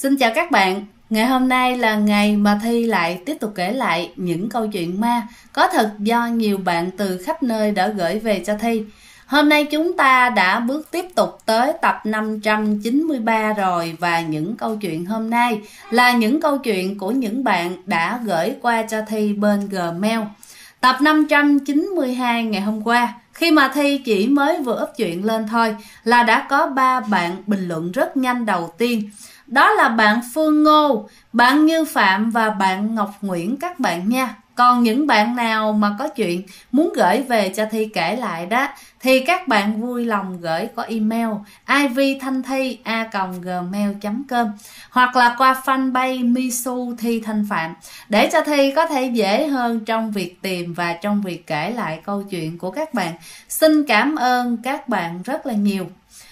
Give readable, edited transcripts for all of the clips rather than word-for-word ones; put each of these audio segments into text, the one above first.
Xin chào các bạn. Ngày hôm nay là ngày mà Thi lại tiếp tục kể lại những câu chuyện ma có thật do nhiều bạn từ khắp nơi đã gửi về cho Thi. Hôm nay chúng ta đã bước tiếp tục tới tập 593 rồi, và những câu chuyện hôm nay là những câu chuyện của những bạn đã gửi qua cho Thi bên Gmail. Tập 592 ngày hôm qua, khi mà Thi chỉ mới vừa up chuyện lên thôi là đã có 3 bạn bình luận rất nhanh đầu tiên. Đó là bạn Phương Ngô, bạn Như Phạm và bạn Ngọc Nguyễn các bạn nha. Còn những bạn nào mà có chuyện muốn gửi về cho Thi kể lại đó thì các bạn vui lòng gửi qua email ivthanthi@gmail.com hoặc là qua fanpage Misu Thi Thanh Phạm để cho Thi có thể dễ hơn trong việc tìm và trong việc kể lại câu chuyện của các bạn. Xin cảm ơn các bạn rất là nhiều.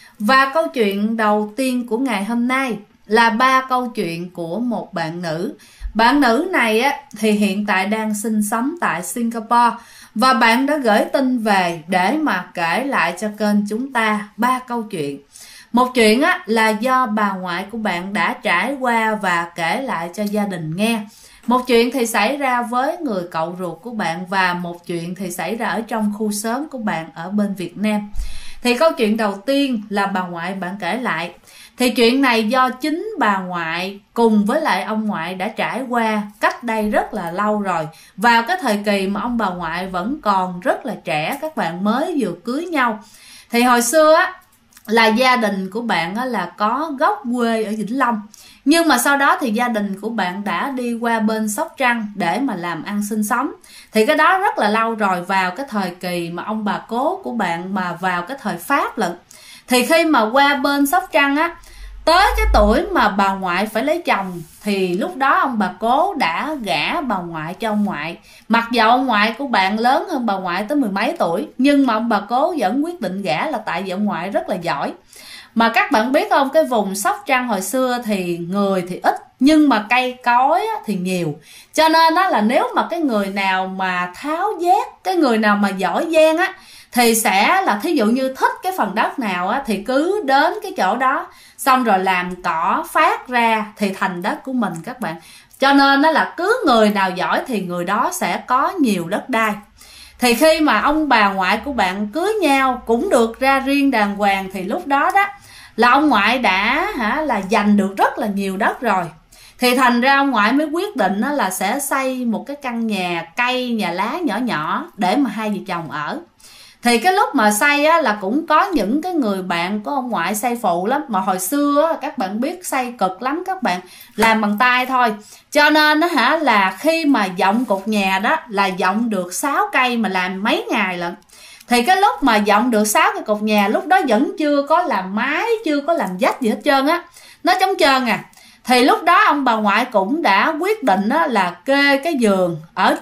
Và câu chuyện đầu tiên của ngày hôm nay là 3 câu chuyện của một bạn nữ. Bạn nữ này thì hiện tại đang sinh sống tại Singapore, và bạn đã gửi tin về để mà kể lại cho kênh chúng ta 3 câu chuyện. Một chuyện là do bà ngoại của bạn đã trải qua và kể lại cho gia đình nghe. Một chuyện thì xảy ra với người cậu ruột của bạn, và một chuyện thì xảy ra ở trong khu xóm của bạn ở bên Việt Nam. Thì câu chuyện đầu tiên là bà ngoại bạn kể lại. Thì chuyện này do chính bà ngoại cùng với lại ông ngoại đã trải qua cách đây rất là lâu rồi, vào cái thời kỳ mà ông bà ngoại vẫn còn rất là trẻ, các bạn mới vừa cưới nhau. Thì hồi xưa là gia đình của bạn là có gốc quê ở Vĩnh Long, nhưng mà sau đó thì gia đình của bạn đã đi qua bên Sóc Trăng để mà làm ăn sinh sống. Thì cái đó rất là lâu rồi, vào cái thời kỳ mà ông bà cố của bạn mà vào cái thời Pháp lận. Thì khi mà qua bên Sóc Trăng tới cái tuổi mà bà ngoại phải lấy chồng, thì lúc đó ông bà cố đã gả bà ngoại cho ông ngoại. Mặc dầu ông ngoại của bạn lớn hơn bà ngoại tới 10 mấy tuổi, nhưng mà ông bà cố vẫn quyết định gả là tại vì ông ngoại rất là giỏi. Mà các bạn biết không, cái vùng Sóc Trăng hồi xưa thì người thì ít, nhưng mà cây cối thì nhiều. Cho nên là nếu mà cái người nào mà tháo vát, cái người nào mà giỏi giang thì sẽ là thí dụ như thích cái phần đất nào thì cứ đến cái chỗ đó, xong rồi làm cỏ phát ra thì thành đất của mình các bạn. Cho nên là cứ người nào giỏi thì người đó sẽ có nhiều đất đai. Thì khi mà ông bà ngoại của bạn cưới nhau cũng được ra riêng đàng hoàng, thì lúc đó là ông ngoại đã là giành được rất là nhiều đất rồi. Thì thành ra ông ngoại mới quyết định là sẽ xây một cái căn nhà cây, nhà lá nhỏ nhỏ để mà hai vợ chồng ở. Thì cái lúc mà xây là cũng có những cái người bạn của ông ngoại xây phụ lắm. Mà hồi xưa các bạn biết xây cực lắm các bạn, làm bằng tay thôi. Cho nên là khi mà dọng cột nhà đó là dọng được 6 cây mà làm mấy ngày lận. Thì cái lúc mà dọng được 6 cái cột nhà, lúc đó vẫn chưa có làm mái, chưa có làm vách gì hết trơn nó trống trơn Thì lúc đó ông bà ngoại cũng đã quyết định là kê cái giường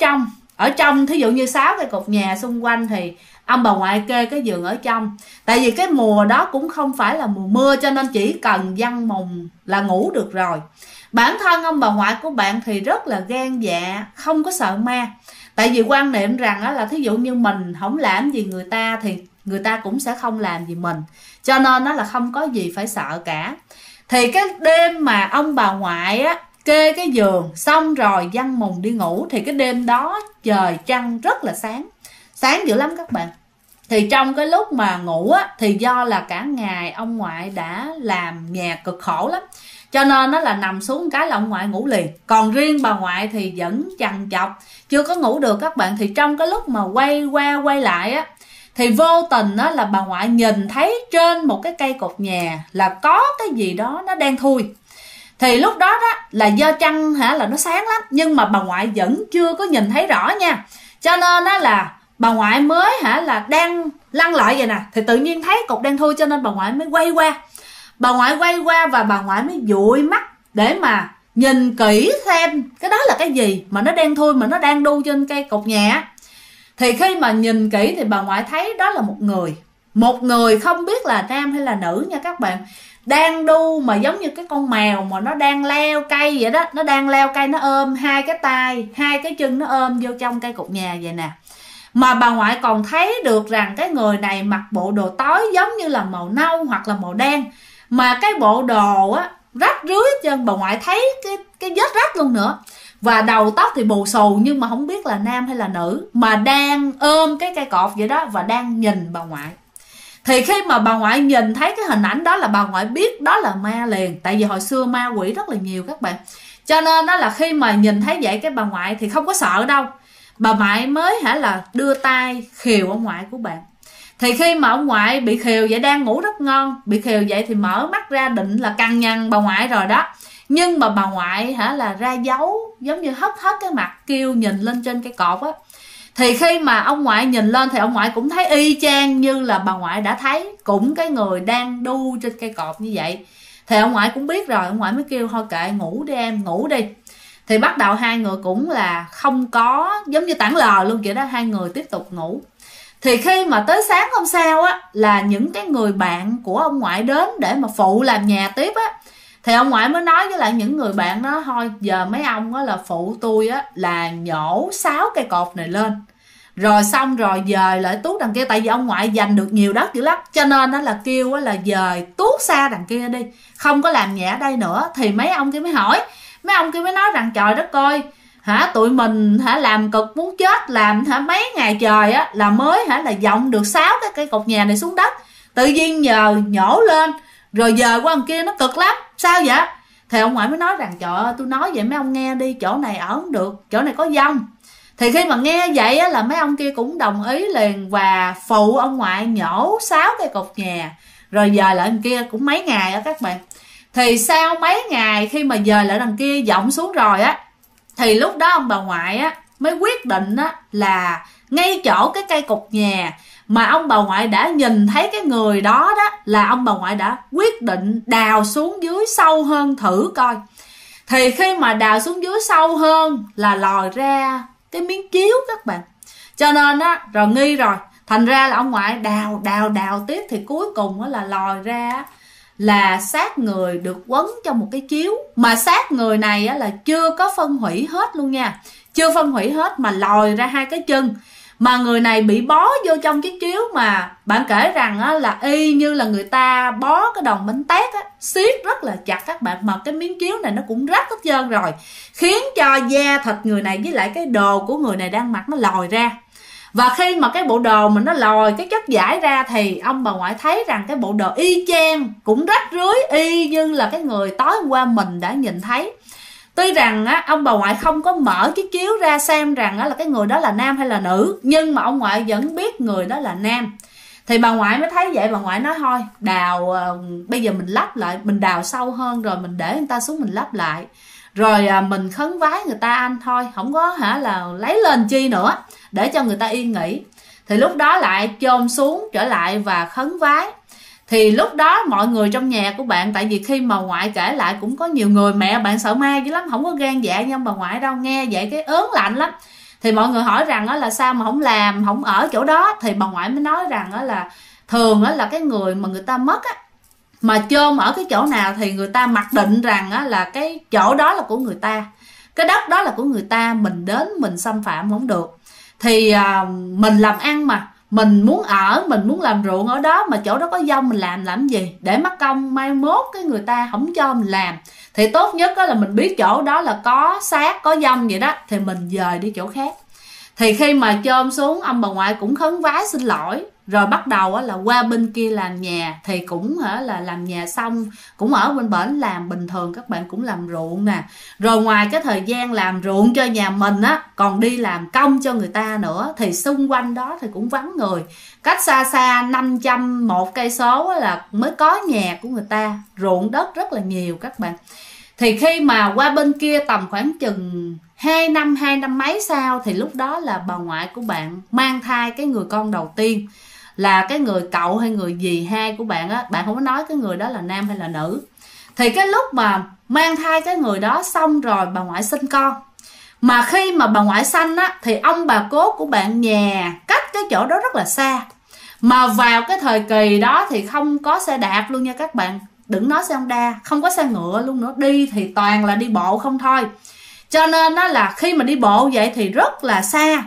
ở trong thí dụ như 6 cái cột nhà xung quanh thì ông bà ngoại kê cái giường ở trong. Tại vì cái mùa đó cũng không phải là mùa mưa, cho nên chỉ cần giăng mùng là ngủ được rồi. Bản thân ông bà ngoại của bạn thì rất là gan dạ, không có sợ ma. Tại vì quan niệm rằng là thí dụ như mình không làm gì người ta thì người ta cũng sẽ không làm gì mình. Cho nên là không có gì phải sợ cả. Thì cái đêm mà ông bà ngoại kê cái giường xong rồi giăng mùng đi ngủ, thì cái đêm đó trời trăng rất là sáng dữ lắm các bạn. Thì trong cái lúc mà ngủ thì do là cả ngày ông ngoại đã làm nhà cực khổ lắm, cho nên là nằm xuống cái là ông ngoại ngủ liền. Còn riêng bà ngoại thì vẫn chằn chọc chưa có ngủ được các bạn. Thì trong cái lúc mà quay qua quay lại thì vô tình là bà ngoại nhìn thấy trên một cái cây cột nhà là có cái gì đó nó đen thui. Thì lúc đó là do trăng là nó sáng lắm, nhưng mà bà ngoại vẫn chưa có nhìn thấy rõ nha. Cho nên là bà ngoại mới là đang lăn lại vậy nè, thì tự nhiên thấy cột đen thui, cho nên bà ngoại mới quay qua. Bà ngoại quay qua và bà ngoại mới dụi mắt để mà nhìn kỹ xem cái đó là cái gì mà nó đen thui mà nó đang đu trên cây cột nhà. Thì khi mà nhìn kỹ thì bà ngoại thấy đó là một người không biết là nam hay là nữ nha các bạn, đang đu mà giống như cái con mèo mà nó đang leo cây vậy đó. Nó đang leo cây, nó ôm hai cái tay, hai cái chân nó ôm vô trong cây cột nhà vậy nè. Mà bà ngoại còn thấy được rằng cái người này mặc bộ đồ tối giống như là màu nâu hoặc là màu đen. Mà cái bộ đồ rách rưới hết trơn. Bà ngoại thấy cái vết rách luôn nữa, và đầu tóc thì bù xù, nhưng mà không biết là nam hay là nữ, mà đang ôm cái cây cột vậy đó và đang nhìn bà ngoại. Thì khi mà bà ngoại nhìn thấy cái hình ảnh đó là bà ngoại biết đó là ma liền. Tại vì hồi xưa ma quỷ rất là nhiều các bạn, cho nên đó là khi mà nhìn thấy vậy cái bà ngoại thì không có sợ đâu. Bà ngoại mới là đưa tay khều ông ngoại của bạn. Thì khi mà ông ngoại bị khều vậy, đang ngủ rất ngon, bị khều vậy thì mở mắt ra định là cằn nhằn bà ngoại rồi đó. Nhưng mà bà ngoại là ra dấu, giống như hất cái mặt kêu nhìn lên trên cây cột á. Thì khi mà ông ngoại nhìn lên thì ông ngoại cũng thấy y chang như là bà ngoại đã thấy, cũng cái người đang đu trên cây cột như vậy. Thì ông ngoại cũng biết rồi, ông ngoại mới kêu thôi kệ, ngủ đi em, ngủ đi. Thì bắt đầu hai người cũng là không có, giống như tảng lờ luôn vậy đó, hai người tiếp tục ngủ. Thì khi mà tới sáng hôm sau á, là những cái người bạn của ông ngoại đến để mà phụ làm nhà tiếp á. Thì ông ngoại mới nói với lại những người bạn đó, thôi giờ mấy ông á là phụ tôi á là nhổ 6 cây cột này lên, rồi xong rồi dời lại tuốt đằng kia. Tại vì ông ngoại giành được nhiều đất dữ lắm, cho nên đó là kêu á là dời tuốt xa đằng kia đi, không có làm nhà ở đây nữa. Thì mấy ông kia mới hỏi, mấy ông kia mới nói rằng trời đất ơi, tụi mình làm cực muốn chết, làm mấy ngày trời á là mới là dòng được 6 cái cây cột nhà này xuống đất, tự nhiên nhờ nhổ lên rồi dời qua đằng kia nó cực lắm, sao vậy? Thì ông ngoại mới nói rằng trời ơi, tôi nói vậy mấy ông nghe đi, chỗ này ở không được, chỗ này có dông. Thì khi mà nghe vậy á, là mấy ông kia cũng đồng ý liền và phụ ông ngoại nhổ 6 cây cột nhà, rồi dời lại đằng kia cũng mấy ngày á các bạn. Thì sau mấy ngày khi mà dời lại đằng kia dọng xuống rồi á, thì lúc đó ông bà ngoại á mới quyết định á là ngay chỗ cái cây cột nhà mà ông bà ngoại đã nhìn thấy cái người đó đó, là ông bà ngoại đã quyết định đào xuống dưới sâu hơn thử coi. Thì khi mà đào xuống dưới sâu hơn là lòi ra cái miếng chiếu các bạn. Cho nên á, rồi nghi rồi, thành ra là ông ngoại đào tiếp, thì cuối cùng á là lòi ra là xác người được quấn trong một cái chiếu. Mà xác người này á là chưa có phân hủy hết luôn nha, chưa phân hủy hết mà lòi ra 2 cái chân. Mà người này bị bó vô trong chiếc chiếu, mà bạn kể rằng á là y như là người ta bó cái đòn bánh tét á, siết rất là chặt các bạn. Mà cái miếng chiếu này nó cũng rách hết trơn rồi, khiến cho da thịt người này với lại cái đồ của người này đang mặc nó lòi ra. Và khi mà cái bộ đồ mình nó lòi cái chất vải ra, thì ông bà ngoại thấy rằng cái bộ đồ y chang, cũng rách rưới y như là cái người tối hôm qua mình đã nhìn thấy. Tuy rằng á, ông bà ngoại không có mở cái chiếu ra xem rằng á, là cái người đó là nam hay là nữ, nhưng mà ông ngoại vẫn biết người đó là nam. Thì bà ngoại mới thấy vậy, bà ngoại nói thôi đào, bây giờ mình lắp lại, mình đào sâu hơn rồi mình để người ta xuống mình lắp lại, rồi mình khấn vái người ta anh, thôi không có là lấy lên chi nữa, để cho người ta yên nghỉ. Thì lúc đó lại chôn xuống trở lại và khấn vái. Thì lúc đó mọi người trong nhà của bạn, tại vì khi mà ngoại kể lại cũng có nhiều người mẹ bạn sợ ma dữ lắm, không có gan dạ như ông bà ngoại đâu, nghe vậy cái ớn lạnh lắm. Thì mọi người hỏi rằng là sao mà không làm, không ở chỗ đó. Thì bà ngoại mới nói rằng là thường là cái người mà người ta mất á, mà chôn ở cái chỗ nào thì người ta mặc định rằng là cái chỗ đó là của người ta, cái đất đó là của người ta, mình đến mình xâm phạm không được. Thì mình làm ăn mà, mình muốn ở, mình muốn làm ruộng ở đó, mà chỗ đó có dông mình làm gì, để mắc công mai mốt cái người ta không cho mình làm. Thì tốt nhất là mình biết chỗ đó là có xác, có dông vậy đó, thì mình dời đi chỗ khác. Thì khi mà chôn xuống, ông bà ngoại cũng khấn vái xin lỗi, rồi bắt đầu là qua bên kia làm nhà. Thì cũng là làm nhà xong cũng ở bên bển làm bình thường, các bạn cũng làm ruộng nè. Rồi ngoài cái thời gian làm ruộng cho nhà mình á, còn đi làm công cho người ta nữa. Thì xung quanh đó thì cũng vắng người, cách xa xa 501 cây số là mới có nhà của người ta, ruộng đất rất là nhiều các bạn. Thì khi mà qua bên kia tầm khoảng chừng 2 năm mấy sau, thì lúc đó là bà ngoại của bạn mang thai cái người con đầu tiên, là cái người cậu hay người dì hai của bạn á, bạn không có nói cái người đó là nam hay là nữ. Thì cái lúc mà mang thai cái người đó xong rồi bà ngoại sinh con. Mà khi mà bà ngoại sanh á, thì ông bà cố của bạn nhà cách cái chỗ đó rất là xa. Mà vào cái thời kỳ đó thì không có xe đạp luôn nha các bạn, đừng nói xe Honda, không có xe ngựa luôn nữa, đi thì toàn là đi bộ không thôi. Cho nên đó là khi mà đi bộ vậy thì rất là xa.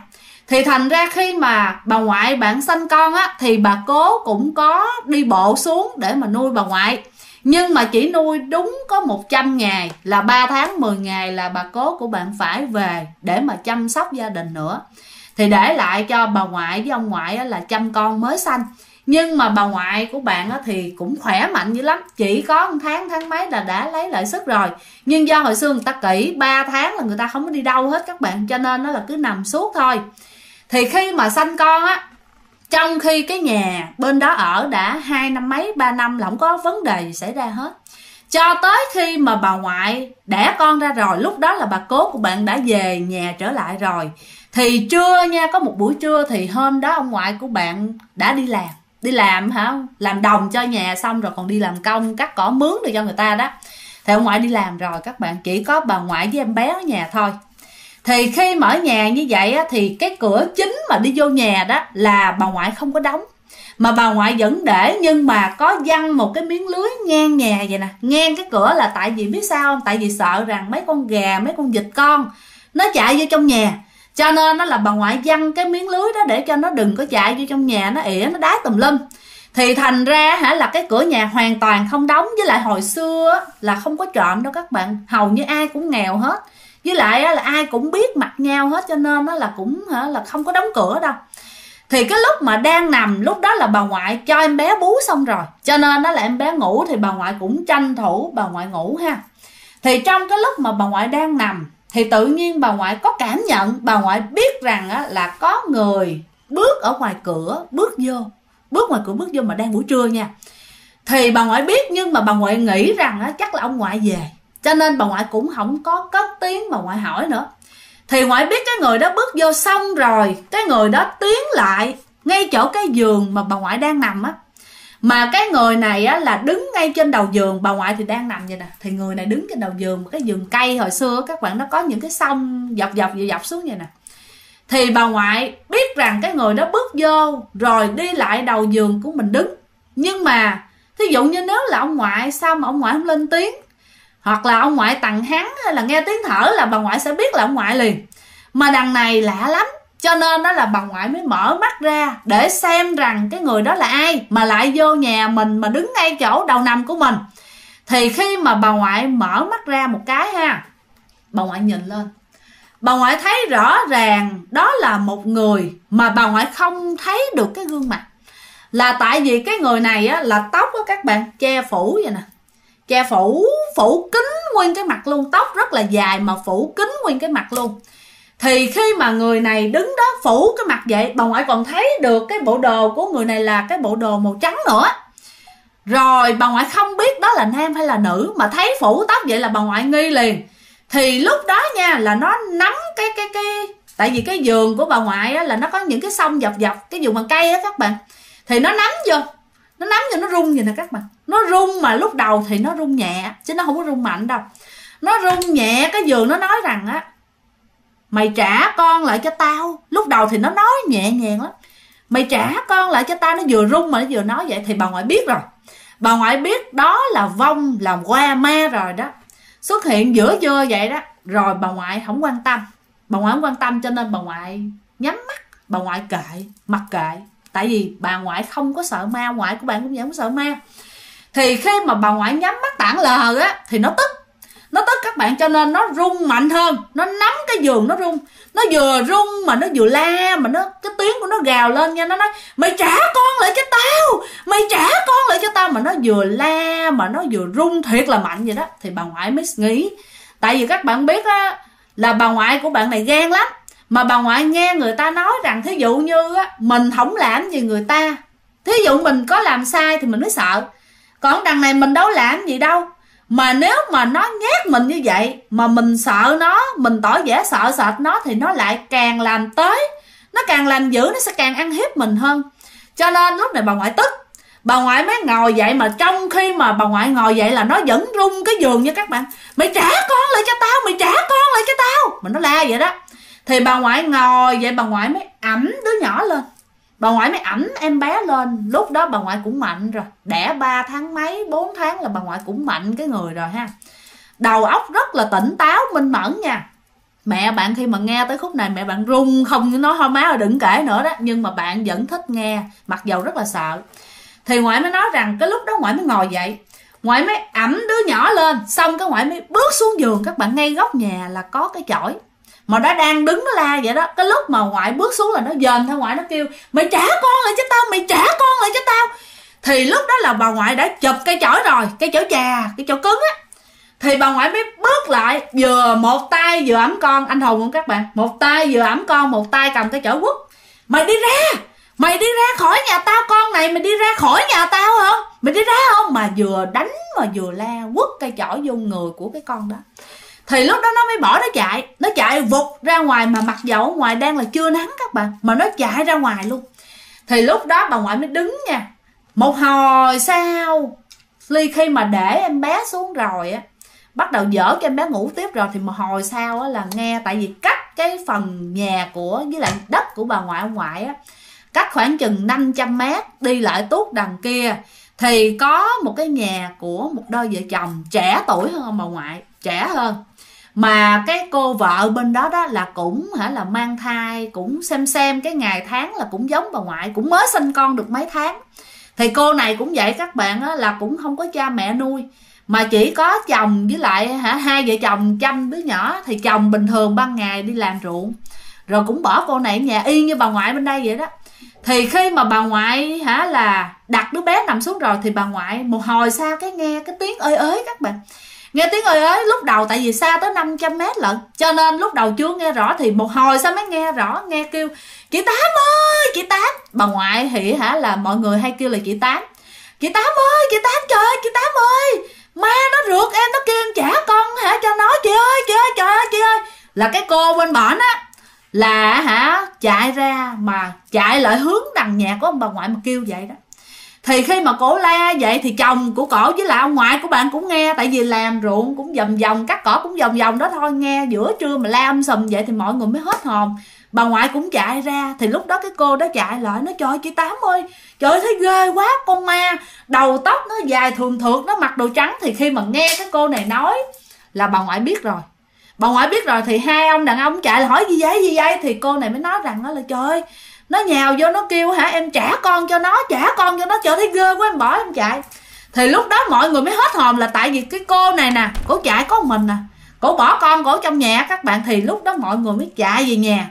Thì thành ra khi mà bà ngoại bạn sanh con á, thì bà cố cũng có đi bộ xuống để mà nuôi bà ngoại. Nhưng mà chỉ nuôi đúng có 100 ngày, là 3 tháng 10 ngày là bà cố của bạn phải về để mà chăm sóc gia đình nữa. Thì để lại cho bà ngoại với ông ngoại là chăm con mới sanh. Nhưng mà bà ngoại của bạn thì cũng khỏe mạnh dữ lắm, chỉ có 1 tháng mấy là đã lấy lại sức rồi. Nhưng do hồi xưa người ta kỹ 3 tháng là người ta không có đi đâu hết các bạn, cho nên nó là cứ nằm suốt thôi. Thì khi mà sanh con á, trong khi cái nhà bên đó ở đã 2 năm mấy 3 năm là không có vấn đề gì xảy ra hết, cho tới khi mà bà ngoại đẻ con ra rồi, lúc đó là bà cố của bạn đã về nhà trở lại rồi. Thì trưa nha, có một buổi trưa thì hôm đó ông ngoại của bạn đã đi làm hả, làm đồng cho nhà xong rồi còn đi làm công cắt cỏ mướn được cho người ta đó. Thì ông ngoại đi làm rồi các bạn, chỉ có bà ngoại với em bé ở nhà thôi. Thì khi mở nhà như vậy á, thì cái cửa chính mà đi vô nhà đó là bà ngoại không có đóng, mà bà ngoại vẫn để, nhưng mà có giăng một cái miếng lưới ngang nhà vậy nè, ngang cái cửa. Là tại vì biết sao không? Tại vì sợ rằng mấy con gà, mấy con vịt con nó chạy vô trong nhà, cho nên nó là bà ngoại giăng cái miếng lưới đó để cho nó đừng có chạy vô trong nhà, nó ỉa nó đá tùm lum. Thì thành ra là cái cửa nhà hoàn toàn không đóng. Với lại hồi xưa là không có trộm đâu các bạn, hầu như ai cũng nghèo hết, với lại là ai cũng biết mặt nhau hết, cho nên là cũng là không có đóng cửa đâu. Thì cái lúc mà đang nằm, lúc đó là bà ngoại cho em bé bú xong rồi, cho nên là em bé ngủ thì bà ngoại cũng tranh thủ bà ngoại ngủ ha. Thì trong cái lúc mà bà ngoại đang nằm thì tự nhiên bà ngoại có cảm nhận, bà ngoại biết rằng là có người bước ở ngoài cửa bước vô mà đang buổi trưa nha. Thì bà ngoại biết, nhưng mà bà ngoại nghĩ rằng chắc là ông ngoại về, cho nên bà ngoại cũng không có cất tiếng bà ngoại hỏi nữa. Thì ngoại biết cái người đó bước vô xong rồi, cái người đó tiến lại ngay chỗ cái giường mà bà ngoại đang nằm á. Mà cái người này là đứng ngay trên đầu giường, bà ngoại thì đang nằm vậy nè. Thì người này đứng trên đầu giường, cái giường cây hồi xưa các bạn, nó có những cái song dọc xuống vậy nè. Thì bà ngoại biết rằng cái người đó bước vô rồi đi lại đầu giường của mình đứng. Nhưng mà thí dụ như nếu là ông ngoại, sao mà ông ngoại không lên tiếng, hoặc là ông ngoại tằng hắn hay là nghe tiếng thở là bà ngoại sẽ biết là ông ngoại liền. Mà đằng này lạ lắm, cho nên đó là bà ngoại mới mở mắt ra để xem rằng cái người đó là ai mà lại vô nhà mình mà đứng ngay chỗ đầu nằm của mình. Thì khi mà bà ngoại mở mắt ra một cái ha, bà ngoại nhìn lên, bà ngoại thấy rõ ràng đó là một người mà bà ngoại không thấy được cái gương mặt. Là tại vì cái người này là tóc các bạn che phủ vậy nè, che phủ kín nguyên cái mặt luôn, tóc rất là dài mà phủ kín nguyên cái mặt luôn. Thì khi mà người này đứng đó phủ cái mặt vậy, bà ngoại còn thấy được cái bộ đồ của người này là cái bộ đồ màu trắng nữa. Rồi bà ngoại không biết đó là nam hay là nữ, mà thấy phủ tóc vậy là bà ngoại nghi liền. Thì lúc đó nha là nó nắm cái tại vì cái giường của bà ngoại là nó có những cái song dọc cái giường bằng cây các bạn. Thì nó nắm vô nó rung vậy nè các bạn. Nó rung mà lúc đầu thì nó rung nhẹ, chứ nó không có rung mạnh đâu. Nó rung nhẹ, cái giường nó nói rằng mày trả con lại cho tao. Lúc đầu thì nó nói nhẹ nhàng lắm, mày trả con lại cho tao. Nó vừa rung mà nó vừa nói vậy. Thì bà ngoại biết rồi, bà ngoại biết đó là vong, là qua ma rồi đó, xuất hiện giữa trưa vậy đó. Rồi bà ngoại không quan tâm, cho nên bà ngoại nhắm mắt, bà ngoại mặc kệ. Tại vì bà ngoại không có sợ ma, ngoại của bạn cũng không có sợ ma. Thì khi mà bà ngoại nhắm mắt tảng lờ thì nó tức các bạn, cho nên nó rung mạnh hơn, nó nắm cái giường nó rung. Nó vừa rung mà nó vừa la, mà cái tiếng của nó gào lên nha. Nó nói mày trả con lại cho tao, mày trả con lại cho tao. Mà nó vừa la mà nó vừa rung thiệt là mạnh vậy đó. Thì bà ngoại mới nghĩ, tại vì các bạn biết là bà ngoại của bạn này ghen lắm. Mà bà ngoại nghe người ta nói rằng thí dụ như mình không làm gì người ta, thí dụ mình có làm sai thì mình mới sợ, còn đằng này mình đâu làm gì đâu. Mà nếu mà nó nhát mình như vậy mà mình sợ nó, mình tỏ vẻ sợ sệt nó, thì nó lại càng làm tới, nó càng làm dữ, nó sẽ càng ăn hiếp mình hơn. Cho nên lúc này bà ngoại tức, bà ngoại mới ngồi dậy. Mà trong khi mà bà ngoại ngồi dậy là nó vẫn rung cái giường nha các bạn. Mày trả con lại cho tao, mày trả con lại cho tao, mà nó la vậy đó. Thì bà ngoại ngồi vậy, bà ngoại mới ẵm đứa nhỏ lên, bà ngoại mới ẵm em bé lên. Lúc đó bà ngoại cũng mạnh rồi, đẻ 3 tháng mấy 4 tháng là bà ngoại cũng mạnh cái người rồi ha. Đầu óc rất là tỉnh táo minh mẫn nha. Mẹ bạn khi mà nghe tới khúc này mẹ bạn run không nói thôi má ơi đừng kể nữa đó, nhưng mà bạn vẫn thích nghe mặc dầu rất là sợ. Thì ngoại mới nói rằng cái lúc đó ngoại mới ngồi dậy, ngoại mới ẵm đứa nhỏ lên, xong cái ngoại mới bước xuống giường. Các bạn, ngay góc nhà là có cái chổi mà nó đang đứng nó la vậy đó. Cái lúc mà ngoại bước xuống là nó dền theo ngoại, nó kêu mày trả con lại cho tao, mày trả con lại cho tao. Thì lúc đó là bà ngoại đã chụp cây chổi rồi, cây chổi trà, cái chổi cứng á. Thì bà ngoại mới bước lại, vừa một tay vừa ẵm con. Anh hùng không các bạn, một tay vừa ẵm con, một tay cầm cái chổi quất. Mày đi ra khỏi nhà tao, con này mày đi ra khỏi nhà tao không, mày đi ra không. Mà vừa đánh mà vừa la, quất cây chổi vô người của cái con đó. Thì lúc đó nó mới bỏ nó chạy vụt ra ngoài, mà mặc dầu ở ngoài đang là trưa nắng các bạn, mà nó chạy ra ngoài luôn. Thì lúc đó bà ngoại mới đứng nha. Một hồi sau, khi mà để em bé xuống rồi á, bắt đầu dở cho em bé ngủ tiếp rồi, thì một hồi sau á là nghe, tại vì cách cái phần nhà của với lại đất của bà ngoại ông ngoại á, cách khoảng chừng 500 mét, đi lại tuốt đằng kia thì có một cái nhà của một đôi vợ chồng trẻ tuổi hơn bà ngoại, trẻ hơn. Mà cái cô vợ bên đó đó là cũng là mang thai, cũng xem cái ngày tháng là cũng giống bà ngoại, cũng mới sinh con được mấy tháng. Thì cô này cũng vậy các bạn á, là cũng không có cha mẹ nuôi, mà chỉ có chồng với lại hai vợ chồng chăm đứa nhỏ. Thì chồng bình thường ban ngày đi làm ruộng, rồi cũng bỏ cô này ở nhà y như bà ngoại bên đây vậy đó. Thì khi mà bà ngoại là đặt đứa bé nằm xuống rồi, thì bà ngoại một hồi sau cái nghe cái tiếng ơi ới các bạn. Nghe tiếng ơi ới lúc đầu, tại vì xa tới 500 mét lận, cho nên lúc đầu chưa nghe rõ. Thì một hồi sau mới nghe rõ, nghe kêu chị Tám ơi, chị Tám. Bà ngoại thì là mọi người hay kêu là chị Tám. Chị Tám ơi, chị Tám, trời ơi, chị Tám ơi, ma nó rượt em, nó kêu em trả con cho nó, chị ơi, chị ơi, trời ơi, chị ơi. Là cái cô bên bển á là chạy ra, mà chạy lại hướng đằng nhà của ông bà ngoại mà kêu vậy đó. Thì khi mà cổ la vậy thì chồng của cổ với lại ông ngoại của bạn cũng nghe, tại vì làm ruộng cũng vòng vòng, cắt cỏ cũng vòng vòng đó thôi. Nghe giữa trưa mà la sùm vậy thì mọi người mới hết hồn. Bà ngoại cũng chạy ra. Thì lúc đó cái cô đó chạy lại nói trời ơi chị Tám ơi, trời ơi thấy ghê quá, con ma đầu tóc nó dài thường thượt, nó mặc đồ trắng. Thì khi mà nghe cái cô này nói là bà ngoại biết rồi. Bà ngoại biết rồi thì hai ông đàn ông chạy lại hỏi gì vậy. Thì cô này mới nói rằng đó là trời ơi, nó nhào vô nó kêu em trả con cho nó, trả con cho nó, trời thấy ghê quá, em bỏ em chạy. Thì lúc đó mọi người mới hết hồn, là tại vì cái cô này nè, cổ chạy có một mình nè, cổ bỏ con cổ trong nhà các bạn. Thì lúc đó mọi người mới chạy về nhà,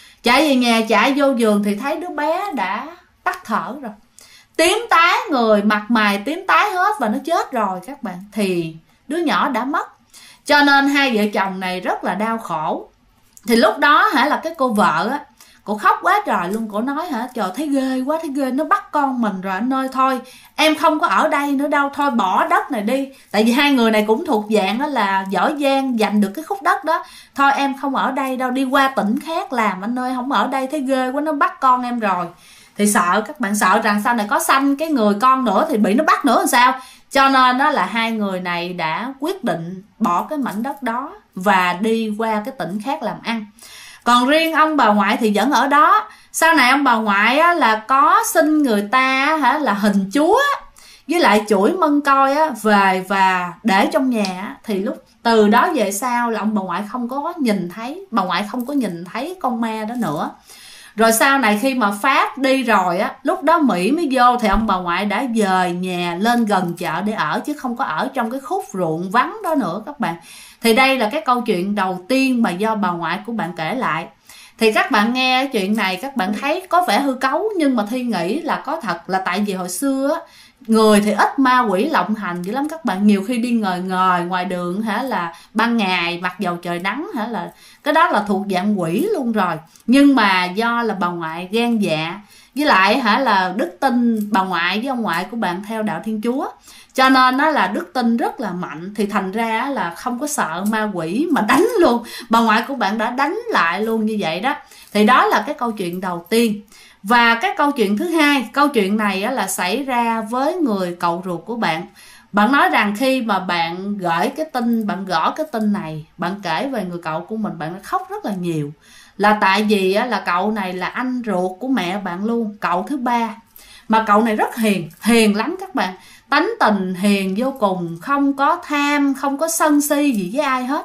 chạy vô giường thì thấy đứa bé đã tắt thở rồi, tím tái người, mặt mày tím tái hết và nó chết rồi các bạn. Thì đứa nhỏ đã mất, cho nên hai vợ chồng này rất là đau khổ. Thì lúc đó là cái cô vợ á, cô khóc quá trời luôn. Cô nói trời thấy ghê quá, thấy ghê, nó bắt con mình rồi anh ơi, thôi em không có ở đây nữa đâu, thôi bỏ đất này đi. Tại vì hai người này cũng thuộc dạng đó là giỏi giang, giành được cái khúc đất đó. Thôi em không ở đây đâu, đi qua tỉnh khác làm anh ơi, không ở đây, thấy ghê quá, nó bắt con em rồi. Thì sợ các bạn, sợ rằng sau này có sanh cái người con nữa thì bị nó bắt nữa làm sao. Cho nên đó là hai người này đã quyết định bỏ cái mảnh đất đó và đi qua cái tỉnh khác làm ăn. Còn riêng ông bà ngoại thì vẫn ở đó. Sau này ông bà ngoại á, là có xin người ta là hình chúa với lại chuỗi mân coi á, về và để trong nhà. Thì lúc từ đó về sau là ông bà ngoại không có nhìn thấy, bà ngoại không có nhìn thấy con ma đó nữa. Rồi sau này khi mà Pháp đi rồi á, lúc đó Mỹ mới vô, thì ông bà ngoại đã dời nhà lên gần chợ để ở, chứ không có ở trong cái khúc ruộng vắng đó nữa các bạn. Thì đây là cái câu chuyện đầu tiên mà do bà ngoại của bạn kể lại. Thì các bạn nghe chuyện này các bạn thấy có vẻ hư cấu, nhưng mà Thi nghĩ là có thật. Là tại vì hồi xưa á, người thì ít ma quỷ lộng hành dữ lắm các bạn. Nhiều khi đi ngời ngời ngoài đường là ban ngày mặc dầu trời nắng là cái đó là thuộc dạng quỷ luôn rồi. Nhưng mà do là bà ngoại gan dạ, với lại là đức tin bà ngoại với ông ngoại của bạn theo đạo Thiên Chúa, cho nên nó là đức tin rất là mạnh. Thì thành ra là không có sợ ma quỷ mà đánh luôn. Bà ngoại của bạn đã đánh lại luôn như vậy đó. Thì đó là cái câu chuyện đầu tiên. Và cái câu chuyện thứ hai, câu chuyện này là xảy ra với người cậu ruột của bạn. Bạn nói rằng khi mà bạn gửi cái tin, bạn gõ cái tin này, bạn kể về người cậu của mình, bạn khóc rất là nhiều. Là tại vì là cậu này là anh ruột của mẹ bạn luôn, cậu thứ ba. Mà cậu này rất hiền lắm các bạn. Tánh tình hiền vô cùng, không có tham, không có sân si gì với ai hết.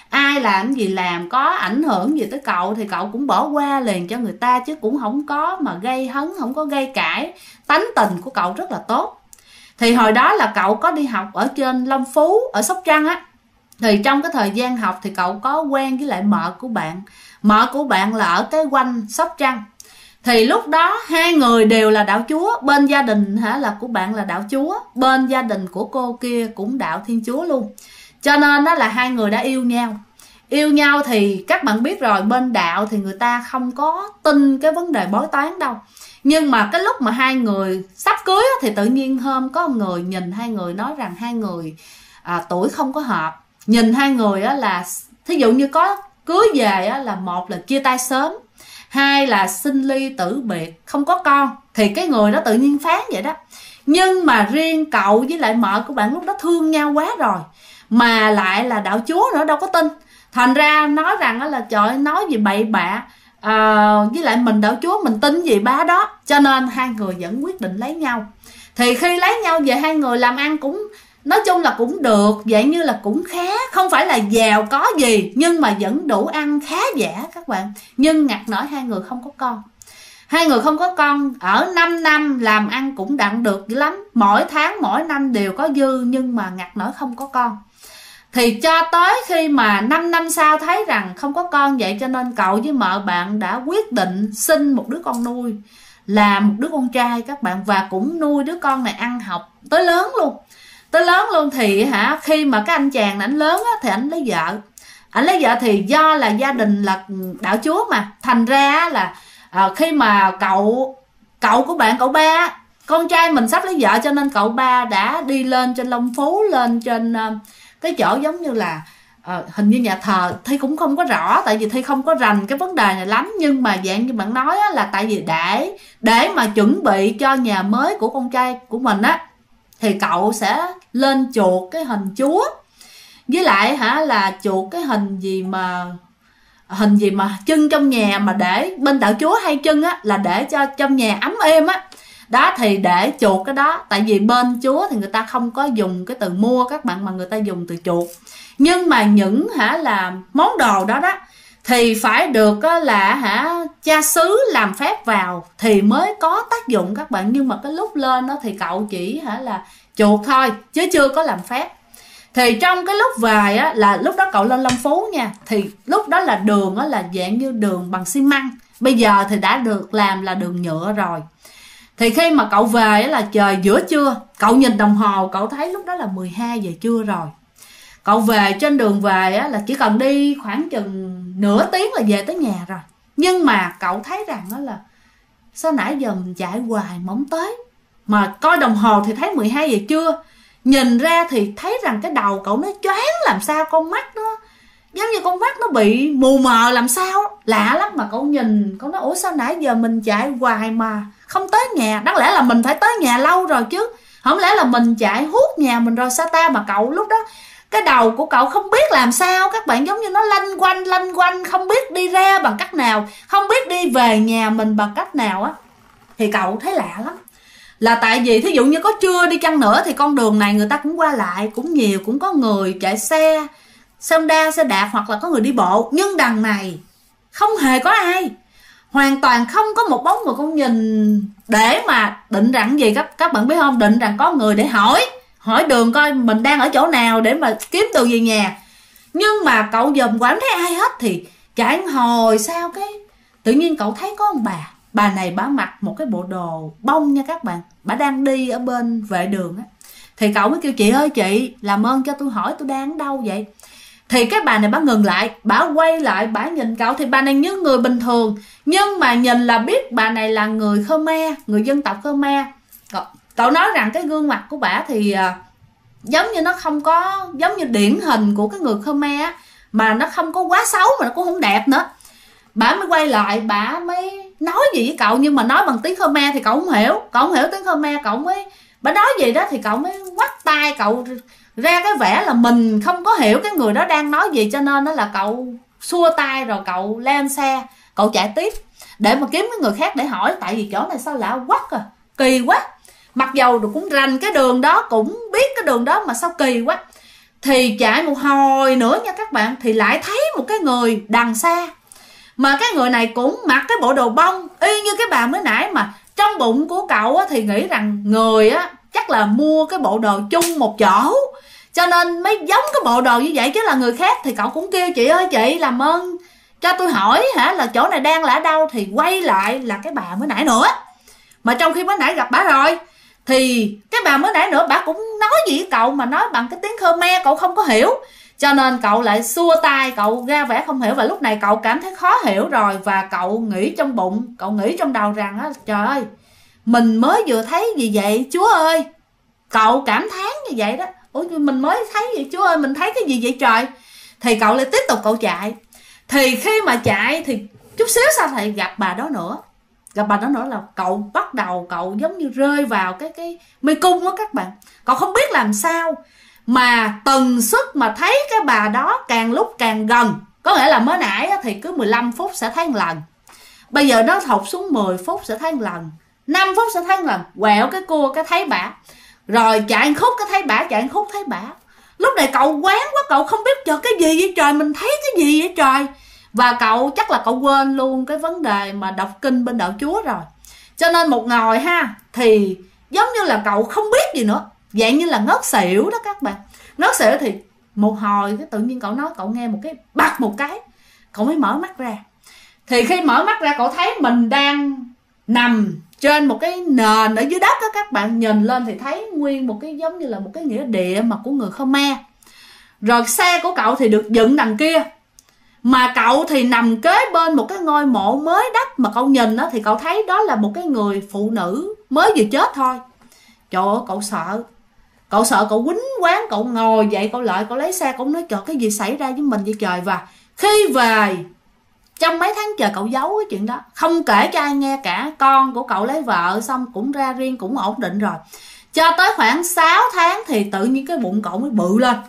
ai làm gì làm, có ảnh hưởng gì tới cậu thì cậu cũng bỏ qua liền cho người ta, chứ cũng không có mà gây hấn, không có gây cãi. Tánh tình của cậu rất là tốt. Thì hồi đó là cậu có đi học ở trên Long Phú, ở Sóc Trăng á. Thì trong cái thời gian học thì cậu có quen với lại mợ của bạn. Mợ của bạn là ở cái quanh Sóc Trăng. Thì lúc đó hai người đều là đạo Chúa. Bên gia đình là của bạn là đạo Chúa, bên gia đình của cô kia cũng đạo Thiên Chúa luôn. Cho nên đó là hai người đã yêu nhau. Yêu nhau thì các bạn biết rồi, bên đạo thì người ta không có tin cái vấn đề bói toán đâu. Nhưng mà cái lúc mà hai người sắp cưới thì tự nhiên hôm có người nhìn hai người nói rằng hai người tuổi không có hợp. Nhìn hai người là thí dụ như có cưới về là một là chia tay sớm, hai là sinh ly tử biệt, không có con. Thì cái người đó tự nhiên phán vậy đó. Nhưng mà riêng cậu với lại mợ của bạn lúc đó thương nhau quá rồi, mà lại là đạo Chúa nữa, đâu có tin. Thành ra nói rằng là trời, nói gì bậy bạ, với lại mình đạo Chúa mình tin gì bá đó. Cho nên hai người vẫn quyết định lấy nhau. Thì khi lấy nhau về, hai người làm ăn cũng nói chung là cũng được, vậy như là cũng khá, không phải là giàu có gì nhưng mà vẫn đủ ăn khá giả các bạn. Nhưng ngặt nổi hai người không có con. Hai người không có con, ở 5 năm làm ăn cũng đặng được dữ lắm, mỗi tháng mỗi năm đều có dư, nhưng mà ngặt nổi không có con. Thì cho tới khi mà 5 năm sau thấy rằng không có con, vậy cho nên cậu với mợ bạn đã quyết định sinh một đứa con nuôi, là một đứa con trai các bạn, và cũng nuôi đứa con này ăn học tới lớn luôn. Tới lớn luôn thì khi mà cái anh chàng này anh lớn thì anh lấy vợ. Anh lấy vợ thì do là gia đình là đạo Chúa mà, thành ra là khi mà cậu của bạn, cậu ba, con trai mình sắp lấy vợ, cho nên cậu ba đã đi lên trên Long Phú, lên trên cái chỗ giống như là hình như nhà thờ. Thi cũng không có rõ, tại vì Thi không có rành cái vấn đề này lắm. Nhưng mà dạng như bạn nói là tại vì để mà chuẩn bị cho nhà mới của con trai của mình á, thì cậu sẽ lên chuột cái hình Chúa, với lại là chuột cái hình gì mà trưng trong nhà, mà để bên đạo Chúa hay trưng là để cho trong nhà ấm êm đó. Thì để chuột cái đó, tại vì bên Chúa thì người ta không có dùng cái từ mua các bạn, mà người ta dùng từ chuột. Nhưng mà những là món đồ đó thì phải được cha xứ làm phép vào thì mới có tác dụng các bạn. Nhưng mà cái lúc lên thì cậu chỉ là chuột thôi, chứ chưa có làm phép. Thì trong cái lúc về là lúc đó cậu lên Long Phú nha, thì lúc đó là đường là dạng như đường bằng xi măng, bây giờ thì đã được làm là đường nhựa rồi. Thì khi mà cậu về là trời giữa trưa, cậu nhìn đồng hồ cậu thấy lúc đó là 12 giờ trưa rồi. Cậu về, trên đường về là chỉ cần đi khoảng chừng nửa tiếng là về tới nhà rồi. Nhưng mà cậu thấy rằng là sao nãy giờ mình chạy hoài mà không tới, mà coi đồng hồ thì thấy 12 giờ trưa. Nhìn ra thì thấy rằng cái đầu cậu nó choáng làm sao, con mắt nó giống như con mắt nó bị mù mờ làm sao, lạ lắm. Mà cậu nhìn, cậu nói ủa sao nãy giờ mình chạy hoài mà không tới nhà, đáng lẽ là mình phải tới nhà lâu rồi chứ, không lẽ là mình chạy hút nhà mình rồi sao ta. Mà cậu lúc đó cái đầu của cậu không biết làm sao các bạn, giống như nó lanh quanh, không biết đi ra bằng cách nào, không biết đi về nhà mình bằng cách nào Thì cậu thấy lạ lắm. Là tại vì thí dụ như có trưa đi chăng nữa thì con đường này người ta cũng qua lại cũng nhiều, cũng có người chạy xe Honda, xe đạp, hoặc là có người đi bộ. Nhưng đằng này không hề có ai, hoàn toàn không có một bóng người. Con nhìn để mà định rằng gì các bạn biết không, định rằng có người để hỏi đường coi mình đang ở chỗ nào để mà kiếm đường về nhà. Nhưng mà cậu dòm qua không thấy ai hết. Thì chạy hồi sao cái tự nhiên cậu thấy có ông bà này bả mặc một cái bộ đồ bông nha các bạn, bả đang đi ở bên vệ đường Thì cậu mới kêu chị ơi, chị làm ơn cho tôi hỏi tôi đang ở đâu vậy. Thì cái bà này bả ngừng lại, bả quay lại, bả nhìn cậu. Thì bà này như người bình thường, nhưng mà nhìn là biết bà này là người Khmer, người dân tộc Khmer. Cậu nói rằng cái gương mặt của bả thì giống như nó không có giống như điển hình của cái người Khmer mà nó không có quá xấu mà nó cũng không đẹp nữa. Bả mới quay lại, bả mới nói gì với cậu, nhưng mà nói bằng tiếng Khmer thì cậu không hiểu. Cậu không hiểu tiếng Khmer, bả nói gì đó thì cậu mới quắt tay cậu ra cái vẻ là mình không có hiểu cái người đó đang nói gì. Cho nên đó là cậu xua tay rồi cậu lên xe, cậu chạy tiếp để mà kiếm cái người khác để hỏi. Tại vì chỗ này sao lạ quắc kỳ quá, mặc dầu cũng rành cái đường đó, cũng biết cái đường đó mà sao kỳ quá. Thì chạy một hồi nữa nha các bạn, thì lại thấy một cái người đằng xa. Mà cái người này cũng mặc cái bộ đồ bông y như cái bà mới nãy, mà trong bụng của cậu á, thì nghĩ rằng người á chắc là mua cái bộ đồ chung một chỗ, cho nên mới giống cái bộ đồ như vậy chứ là người khác. Thì cậu cũng kêu chị ơi chị làm ơn cho tôi hỏi là chỗ này đang là ở đâu. Thì quay lại là cái bà mới nãy nữa, mà trong khi mới nãy gặp bà rồi. Thì cái bà mới nãy nữa bà cũng nói gì với cậu, mà nói bằng cái tiếng Khmer cậu không có hiểu, cho nên cậu lại xua tay, cậu ra vẻ không hiểu. Và lúc này cậu cảm thấy khó hiểu rồi, và cậu nghĩ trong bụng, cậu nghĩ trong đầu rằng á, trời ơi mình mới vừa thấy gì vậy Chúa ơi. Cậu cảm thán như vậy đó, ủa mình mới thấy gì Chúa ơi, mình thấy cái gì vậy trời. Thì cậu lại tiếp tục cậu chạy. Thì khi mà chạy thì chút xíu sau thì gặp bà đó nữa. Gặp bà đó nữa là cậu bắt đầu cậu giống như rơi vào cái mê cung đó các bạn. Cậu không biết làm sao, mà tần suất mà thấy cái bà đó càng lúc càng gần. Có nghĩa là mới nãy thì cứ 15 phút sẽ thấy một lần, bây giờ nó thụt xuống 10 phút sẽ thấy một lần, 5 phút sẽ thấy một lần. Quẹo cái cua cái thấy bả, rồi chạy khúc cái thấy bả, chạy khúc thấy bả. Lúc này cậu quán quá, cậu không biết trời cái gì vậy trời, mình thấy cái gì vậy trời. Và cậu chắc là cậu quên luôn cái vấn đề mà đọc kinh bên đạo Chúa rồi. Cho nên một ngồi thì giống như là cậu không biết gì nữa, dạng như là ngất xỉu đó các bạn. Ngất xỉu thì một hồi cái tự nhiên cậu nói, cậu nghe một cái bật một cái, cậu mới mở mắt ra. Thì khi mở mắt ra cậu thấy mình đang nằm trên một cái nền ở dưới đất đó các bạn. Nhìn lên thì thấy nguyên một cái giống như là một cái nghĩa địa mà của người Khmer. Rồi xe của cậu thì được dựng đằng kia, mà cậu thì nằm kế bên một cái ngôi mộ mới đắp. Mà cậu nhìn đó thì cậu thấy đó là một cái người phụ nữ mới vừa chết thôi. Trời ơi cậu sợ. Cậu sợ, cậu quýnh quán, cậu ngồi dậy, cậu lại, cậu lấy xe, cậu nói trời cái gì xảy ra với mình vậy trời. Và khi về trong mấy tháng trời cậu giấu cái chuyện đó, không kể cho ai nghe cả. Con của cậu lấy vợ xong cũng ra riêng, cũng ổn định rồi. Cho tới khoảng 6 tháng thì tự nhiên cái bụng cậu mới bự lên.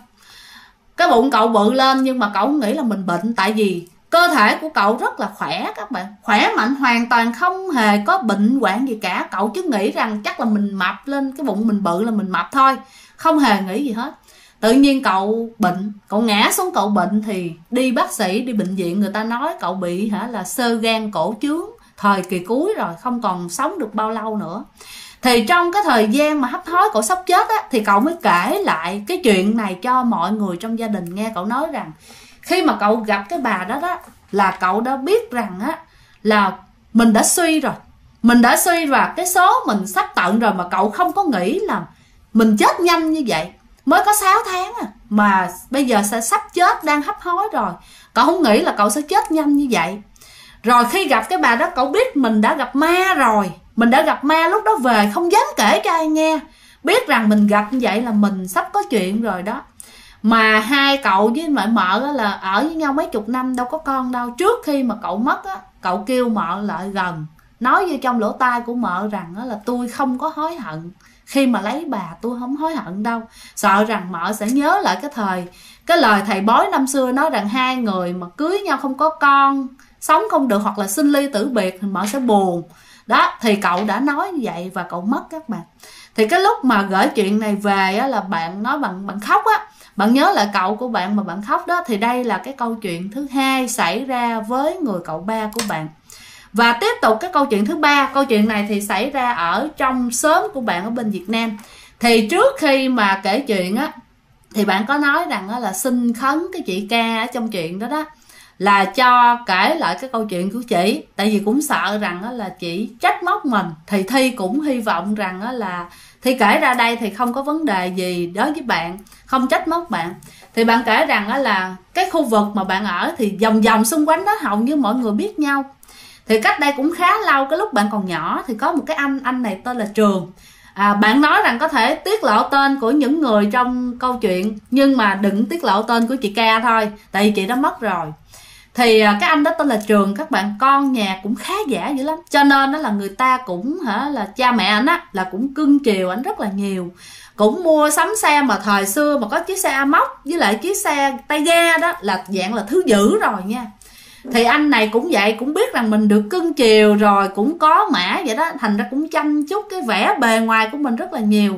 Cái bụng cậu bự lên nhưng mà cậu không nghĩ là mình bệnh. Tại vì cơ thể của cậu rất là khỏe các bạn, khỏe mạnh hoàn toàn, không hề có bệnh hoạn gì cả. Cậu cứ nghĩ rằng chắc là mình mập lên, cái bụng mình bự là mình mập thôi, không hề nghĩ gì hết. Tự nhiên cậu bệnh, cậu ngã xuống cậu bệnh. Thì đi bác sĩ, đi bệnh viện, người ta nói cậu bị là xơ gan cổ trướng thời kỳ cuối rồi, không còn sống được bao lâu nữa. Thì trong cái thời gian mà hấp hối cậu sắp chết á, thì cậu mới kể lại cái chuyện này cho mọi người trong gia đình nghe. Cậu nói rằng khi mà cậu gặp cái bà đó là cậu đã biết rằng á là mình đã suy rồi. Mình đã suy và cái số mình sắp tận rồi, mà cậu không có nghĩ là mình chết nhanh như vậy. Mới có 6 tháng mà bây giờ sẽ sắp chết, đang hấp hối rồi. Cậu không nghĩ là cậu sẽ chết nhanh như vậy. Rồi khi gặp cái bà đó cậu biết mình đã gặp ma rồi. Mình đã gặp ma, lúc đó về không dám kể cho ai nghe, biết rằng mình gặp như vậy là mình sắp có chuyện rồi đó. Mà hai cậu với mợ là ở với nhau mấy chục năm, đâu có con đâu. Trước khi mà cậu mất á, cậu kêu mợ lại gần, nói vô trong lỗ tai của mợ rằng là tôi không có hối hận. Khi mà lấy bà tôi không hối hận đâu. Sợ rằng mợ sẽ nhớ lại cái lời thầy bói năm xưa nói rằng hai người mà cưới nhau không có con, sống không được, hoặc là sinh ly tử biệt thì mợ sẽ buồn. Đó, thì cậu đã nói như vậy và cậu mất các bạn. Thì cái lúc mà gửi chuyện này về á, là bạn nói bạn khóc á. Bạn nhớ lại cậu của bạn mà bạn khóc đó. Thì đây là cái câu chuyện thứ hai xảy ra với người cậu ba của bạn. Và tiếp tục cái câu chuyện thứ ba. Câu chuyện này thì xảy ra ở trong xóm của bạn ở bên Việt Nam. Thì trước khi mà kể chuyện á, thì bạn có nói rằng á, là xin khấn cái chị ca ở trong chuyện đó đó, là cho kể lại cái câu chuyện của chị. Tại vì cũng sợ rằng á, là chị trách móc mình. Thì Thi cũng hy vọng rằng á, là Thi kể ra đây thì không có vấn đề gì đối với bạn, không trách móc bạn. Thì bạn kể rằng á, là cái khu vực mà bạn ở thì vòng vòng xung quanh đó hầu như mọi người biết nhau. Thì cách đây cũng khá lâu, cái lúc bạn còn nhỏ thì có một cái anh này tên là Trường. Bạn nói rằng có thể tiết lộ tên của những người trong câu chuyện, nhưng mà đừng tiết lộ tên của chị Ca thôi, tại vì chị đã mất rồi. Thì cái anh đó tên là Trường các bạn, con nhà cũng khá giả dữ lắm. Cho nên đó là người ta cũng là cha mẹ ảnh á là cũng cưng chiều ảnh rất là nhiều. Cũng mua sắm xe mà thời xưa mà có chiếc xe Amoc với lại chiếc xe tay ga đó là dạng là thứ dữ rồi nha. Thì anh này cũng vậy, cũng biết rằng mình được cưng chiều rồi, cũng có mã vậy đó, thành ra cũng chăm chút cái vẻ bề ngoài của mình rất là nhiều.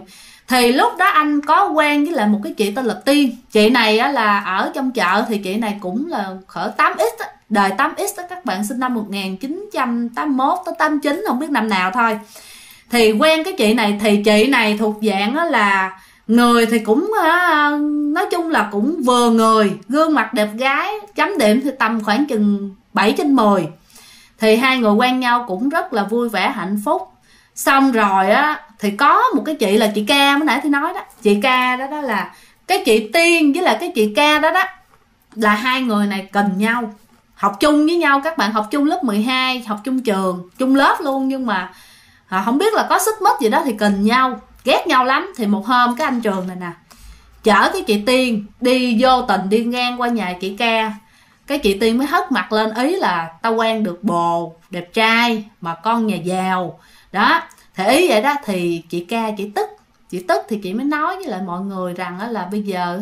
Thì lúc đó anh có quen với lại một cái chị tên là Tiên. Chị này á, là ở trong chợ, thì chị này cũng là khởi 8X á, đời 8X đó các bạn, sinh năm 1981 tới 89, không biết năm nào thôi. Thì quen cái chị này, thì chị này thuộc dạng á, là người thì cũng nói chung là cũng vừa người, gương mặt đẹp gái, chấm điểm thì tầm khoảng chừng 7/10. Thì hai người quen nhau cũng rất là vui vẻ hạnh phúc. Xong rồi á thì có một cái chị là chị Ca mới nãy thì nói đó, chị Ca đó là cái chị Tiên với lại cái chị Ca đó là hai người này cần nhau, học chung với nhau các bạn, học chung lớp 12, học chung trường, chung lớp luôn, nhưng mà không biết là có xích mích gì đó thì cần nhau, ghét nhau lắm. Thì một hôm cái anh Trường này nè chở cái chị Tiên đi, vô tình đi ngang qua nhà chị Ca, cái chị Tiên mới hất mặt lên, ý là tao quen được bồ đẹp trai mà con nhà giàu đó. Thì ý vậy đó, thì chị Ca chị tức thì chị mới nói với lại mọi người rằng là bây giờ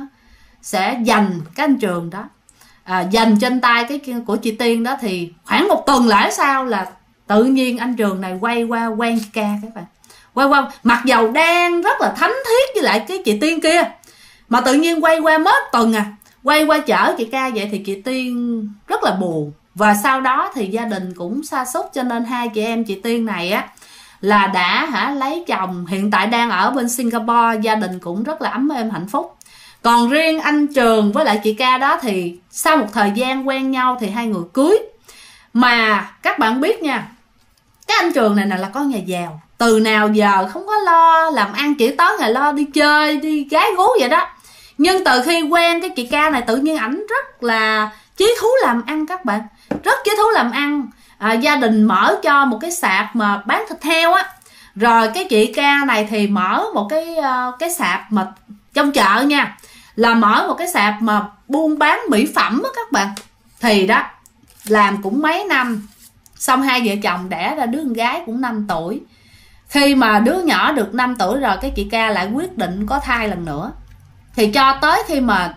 sẽ dành cái anh Trường đó, dành trên tay cái của chị Tiên đó. Thì khoảng một tuần lễ sau là tự nhiên anh Trường này quay qua quen chị Ca các bạn, quay qua mặc dầu đang rất là thánh thiết với lại cái chị Tiên kia, mà tự nhiên quay qua mất tuần quay qua chở chị Ca vậy, thì chị Tiên rất là buồn. Và sau đó thì gia đình cũng sa sút, cho nên hai chị em chị Tiên này á là đã lấy chồng, hiện tại đang ở bên Singapore, gia đình cũng rất là ấm êm hạnh phúc. Còn riêng anh Trường với lại chị Ca đó thì sau một thời gian quen nhau thì hai người cưới. Mà các bạn biết nha, cái anh Trường này là con nhà giàu, từ nào giờ không có lo làm ăn, chỉ tối ngày lo đi chơi, đi gái gú vậy đó. Nhưng từ khi quen cái chị Ca này, tự nhiên ảnh rất là chí thú làm ăn các bạn, rất chí thú làm ăn. Gia đình mở cho một cái sạp mà bán thịt heo á, rồi cái chị Ca này thì mở một cái sạp mà trong chợ nha, là mở một cái sạp mà buôn bán mỹ phẩm á các bạn. Thì đó làm cũng mấy năm, xong hai vợ chồng đẻ ra đứa con gái cũng 5 tuổi. Khi mà đứa nhỏ được 5 tuổi rồi, cái chị Ca lại quyết định có thai lần nữa. Thì cho tới khi mà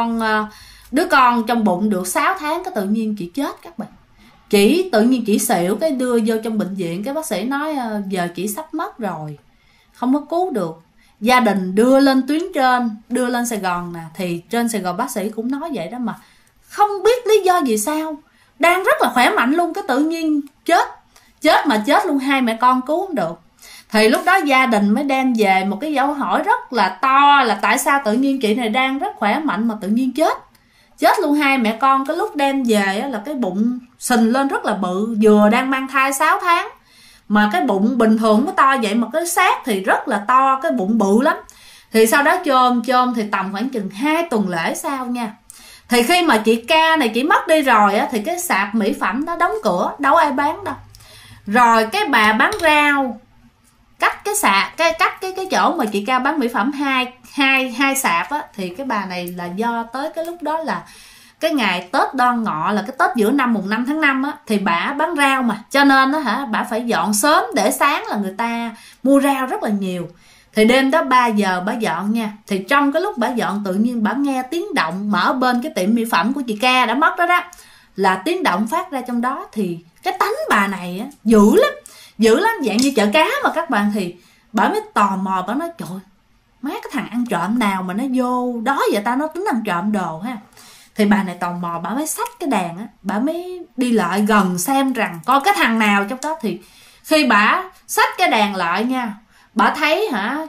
đứa con trong bụng được 6 tháng, cái tự nhiên chị chết các bạn. Tự nhiên chị xỉu, cái đưa vô trong bệnh viện, cái bác sĩ nói giờ chị sắp mất rồi, không có cứu được. Gia đình đưa lên tuyến trên, đưa lên Sài Gòn nè, thì trên Sài Gòn bác sĩ cũng nói vậy đó, mà không biết lý do gì sao, đang rất là khỏe mạnh luôn, cái tự nhiên chết mà chết luôn, hai mẹ con cứu không được. Thì lúc đó gia đình mới đem về một cái dấu hỏi rất là to, là tại sao tự nhiên chị này đang rất khỏe mạnh mà tự nhiên chết luôn hai mẹ con. Cái lúc đem về là cái bụng sình lên rất là bự, vừa đang mang thai 6 tháng mà cái bụng bình thường có to vậy, mà cái xác thì rất là to, cái bụng bự lắm. Thì sau đó chôm thì tầm khoảng chừng 2 tuần lễ sau nha, thì khi mà chị Ca này chị mất đi rồi á, thì cái sạp mỹ phẩm đó đóng cửa, đâu ai bán đâu. Rồi cái bà bán rau cách cái chỗ mà chị Ca bán mỹ phẩm hai sạp á, thì cái bà này là do tới cái lúc đó là cái ngày Tết Đoan Ngọ, là cái Tết giữa năm mùng 5 tháng 5 á, thì bả bán rau mà, cho nên á bả phải dọn sớm để sáng là người ta mua rau rất là nhiều. Thì đêm đó 3 giờ bả dọn nha, thì trong cái lúc bả dọn tự nhiên bả nghe tiếng động, mở bên cái tiệm mỹ phẩm của chị Ca đã mất đó là tiếng động phát ra trong đó. Thì cái tánh bà này á dữ lắm, dạng như chợ cá mà các bạn. Thì bà mới tò mò, bà nói trời, má cái thằng ăn trộm nào mà nó vô đó vậy ta, nó tính ăn trộm đồ ha. Thì bà này tò mò, bà mới xách cái đèn á, bà mới đi lại gần xem rằng coi cái thằng nào trong đó. Thì khi bà xách cái đèn lại nha, bà thấy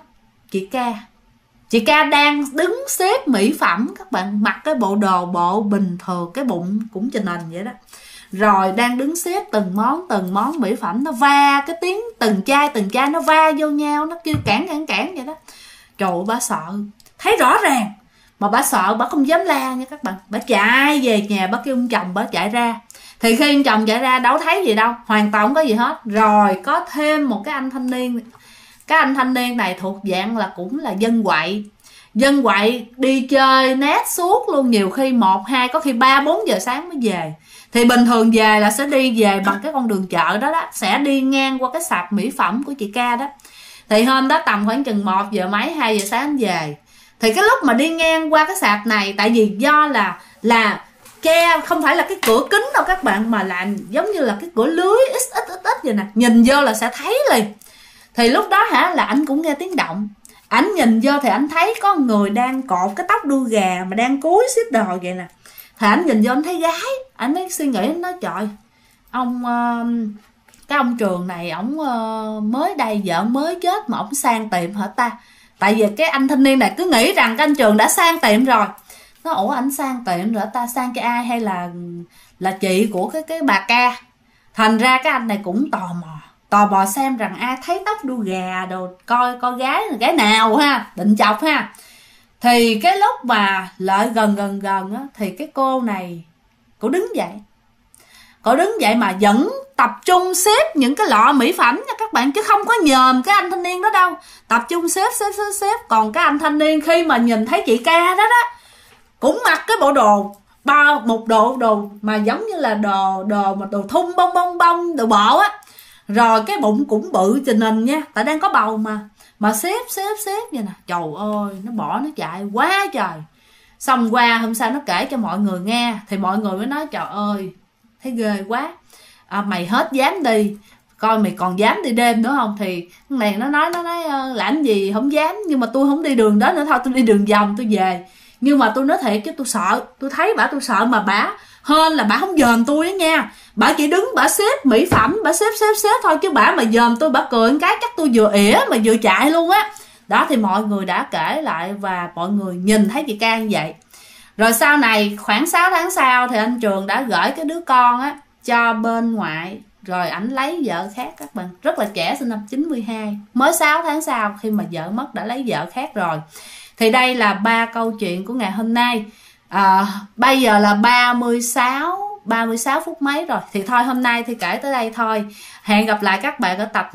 chị Ca đang đứng xếp mỹ phẩm các bạn, mặc cái bộ đồ bộ bình thường, cái bụng cũng trình hình vậy đó, rồi đang đứng xếp từng món mỹ phẩm, nó va cái tiếng từng chai nó va vô nhau, nó kêu cản vậy đó. Trời ơi, bà sợ, thấy rõ ràng mà bà sợ, bà không dám la nha các bạn. Bà chạy về nhà, bà kêu ông chồng bà chạy ra. Thì khi ông chồng chạy ra đâu thấy gì đâu, hoàn toàn không có gì hết. Rồi có thêm một cái anh thanh niên, cái anh thanh niên này thuộc dạng là cũng là dân quậy, đi chơi nét suốt luôn, nhiều khi 1, 2, có khi 3, 4 giờ sáng mới về. Thì bình thường về là sẽ đi về bằng cái con đường chợ đó, sẽ đi ngang qua cái sạp mỹ phẩm của chị Ca đó. Thì hôm đó tầm khoảng chừng 1 giờ mấy, 2 giờ sáng về. Thì cái lúc mà đi ngang qua cái sạp này, tại vì do là che không phải là cái cửa kính đâu các bạn, mà là giống như là cái cửa lưới ít vậy nè, nhìn vô là sẽ thấy liền. Thì lúc đó là anh cũng nghe tiếng động, Ảnh nhìn vô thì ảnh thấy có người đang cột cái tóc đuôi gà mà đang cúi xếp đồ vậy nè. Thì ảnh nhìn vô ảnh thấy gái, ảnh mới suy nghĩ, ảnh nói trời, cái ông Trường này ổng mới đây vợ mới chết mà ổng sang tiệm hả ta? Tại vì cái anh thanh niên này cứ nghĩ rằng cái anh Trường đã sang tiệm rồi. Nó ủa ảnh sang tiệm rồi ta, sang cho ai, hay là chị của cái bà ca. Thành ra cái anh này cũng tò mò xem rằng ai thấy tóc đuôi gà đồ, coi gái nào ha, định chọc ha. Thì cái lúc mà lại gần á, thì cái cô này cô đứng dậy mà vẫn tập trung xếp những cái lọ mỹ phẩm nha các bạn, chứ không có nhòm cái anh thanh niên đó đâu. Tập trung xếp. Còn cái anh thanh niên khi mà nhìn thấy chị ca đó cũng mặc cái bộ đồ, một đồ mà giống như là đồ thun bông đồ bộ á, rồi cái bụng cũng bự trình hình nha, tại đang có bầu mà xếp vậy nè. Trời ơi, nó bỏ nó chạy quá trời. Xong qua hôm sau nó kể cho mọi người nghe, thì mọi người mới nói trời ơi thấy ghê quá, mày hết dám đi, coi mày còn dám đi đêm nữa không. Thì cái này nó nói làm gì không dám, nhưng mà tôi không đi đường đó nữa, thôi tôi đi đường vòng tôi về. Nhưng mà tôi nói thiệt chứ tôi sợ, tôi thấy bả tôi sợ, mà bả hơn là bả không dòm tôi á nha. Bả chỉ đứng bả xếp mỹ phẩm, bả xếp thôi, chứ bả mà dòm tôi, bả cười một cái chắc tôi vừa ỉa mà vừa chạy luôn á. Đó thì mọi người đã kể lại và mọi người nhìn thấy chị Can vậy. Rồi sau này khoảng 6 tháng sau thì anh Trường đã gửi cái đứa con á cho bên ngoại, rồi ảnh lấy vợ khác các bạn, rất là trẻ, sinh năm 92, mới 6 tháng sau khi mà vợ mất đã lấy vợ khác rồi. Thì đây là 3 câu chuyện của ngày hôm nay. Bây giờ là 36 phút mấy rồi. Thì thôi hôm nay thì kể tới đây thôi. Hẹn gặp lại các bạn ở tập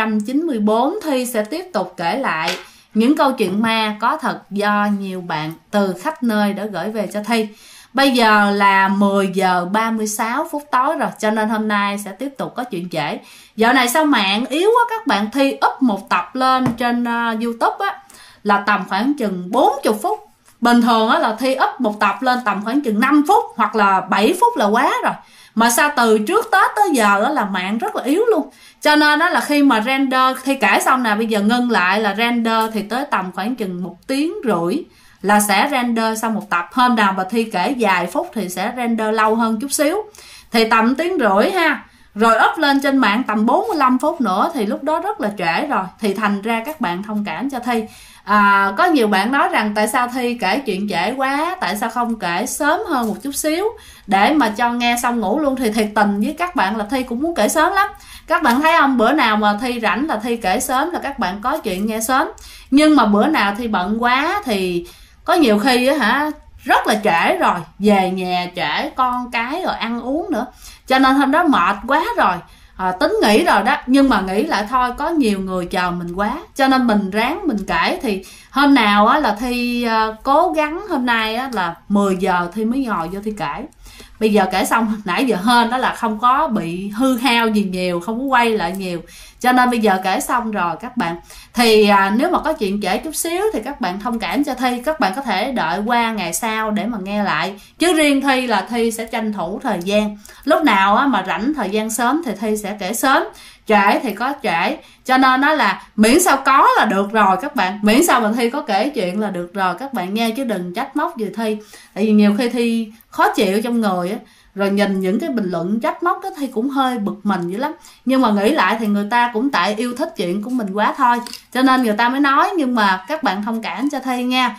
594. Thi sẽ tiếp tục kể lại những câu chuyện ma có thật do nhiều bạn từ khắp nơi đã gửi về cho Thi. Bây giờ là 10 giờ 36 phút tối rồi, cho nên hôm nay sẽ tiếp tục có chuyện trễ. Dạo này sao mạng yếu quá các bạn, Thi up một tập lên trên YouTube á là tầm khoảng chừng 40 phút. Bình thường á là Thi up một tập lên tầm khoảng chừng 5 phút hoặc là 7 phút là quá rồi. Mà sao từ trước Tết tới giờ đó là mạng rất là yếu luôn. Cho nên đó là khi mà render, Thi kể xong nè, bây giờ ngưng lại là render thì tới tầm khoảng chừng 1 tiếng rưỡi là sẽ render xong một tập. Hôm nào mà Thi kể vài phút thì sẽ render lâu hơn chút xíu, thì tầm 1 tiếng rưỡi ha. Rồi up lên trên mạng tầm 45 phút nữa thì lúc đó rất là trễ rồi. Thì thành ra các bạn thông cảm cho Thi. Có nhiều bạn nói rằng tại sao Thi kể chuyện trễ quá, tại sao không kể sớm hơn một chút xíu để mà cho nghe xong ngủ luôn. Thì thiệt tình với các bạn là Thi cũng muốn kể sớm lắm. Các bạn thấy không, bữa nào mà Thi rảnh là Thi kể sớm là các bạn có chuyện nghe sớm. Nhưng mà bữa nào Thi bận quá thì có nhiều khi á hả, rất là trễ rồi, về nhà trễ con cái rồi ăn uống nữa, cho nên hôm đó mệt quá rồi, tính nghỉ rồi đó. Nhưng mà nghĩ lại thôi, có nhiều người chờ mình quá, cho nên mình ráng mình kể. Thì hôm nào á là Thi cố gắng, hôm nay á là 10 giờ Thi mới ngồi vô Thi kể. Bây giờ kể xong nãy giờ hên đó là không có bị hư hao gì nhiều, không có quay lại nhiều, cho nên bây giờ kể xong rồi các bạn. Thì nếu mà có chuyện trễ chút xíu thì các bạn thông cảm cho Thi, các bạn có thể đợi qua ngày sau để mà nghe lại. Chứ riêng Thi là Thi sẽ tranh thủ thời gian, lúc nào á mà rảnh thời gian sớm thì Thi sẽ kể sớm, trễ thì có trễ. Cho nên nó là miễn sao có là được rồi các bạn, miễn sao mà Thi có kể chuyện là được rồi các bạn nghe, chứ đừng trách móc gì Thi. Tại vì nhiều khi Thi khó chịu trong người á, rồi nhìn những cái bình luận trách móc đó Thi cũng hơi bực mình dữ lắm. Nhưng mà nghĩ lại thì người ta cũng tại yêu thích chuyện của mình quá thôi, cho nên người ta mới nói. Nhưng mà các bạn thông cảm cho Thi nha.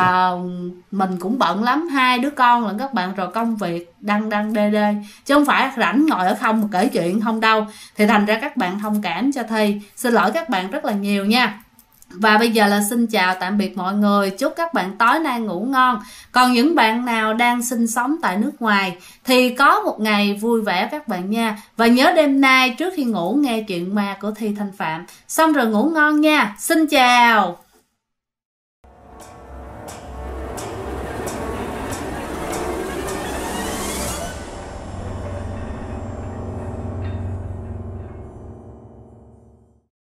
Mình cũng bận lắm, 2 đứa con lận các bạn, rồi công việc đăng đê, chứ không phải rảnh ngồi ở không mà kể chuyện không đâu. Thì thành ra các bạn thông cảm cho Thi, xin lỗi các bạn rất là nhiều nha. Và bây giờ là xin chào tạm biệt mọi người, chúc các bạn tối nay ngủ ngon. Còn những bạn nào đang sinh sống tại nước ngoài thì có một ngày vui vẻ các bạn nha. Và nhớ đêm nay trước khi ngủ nghe chuyện ma của Thi Thanh Phạm, xong rồi ngủ ngon nha. Xin chào.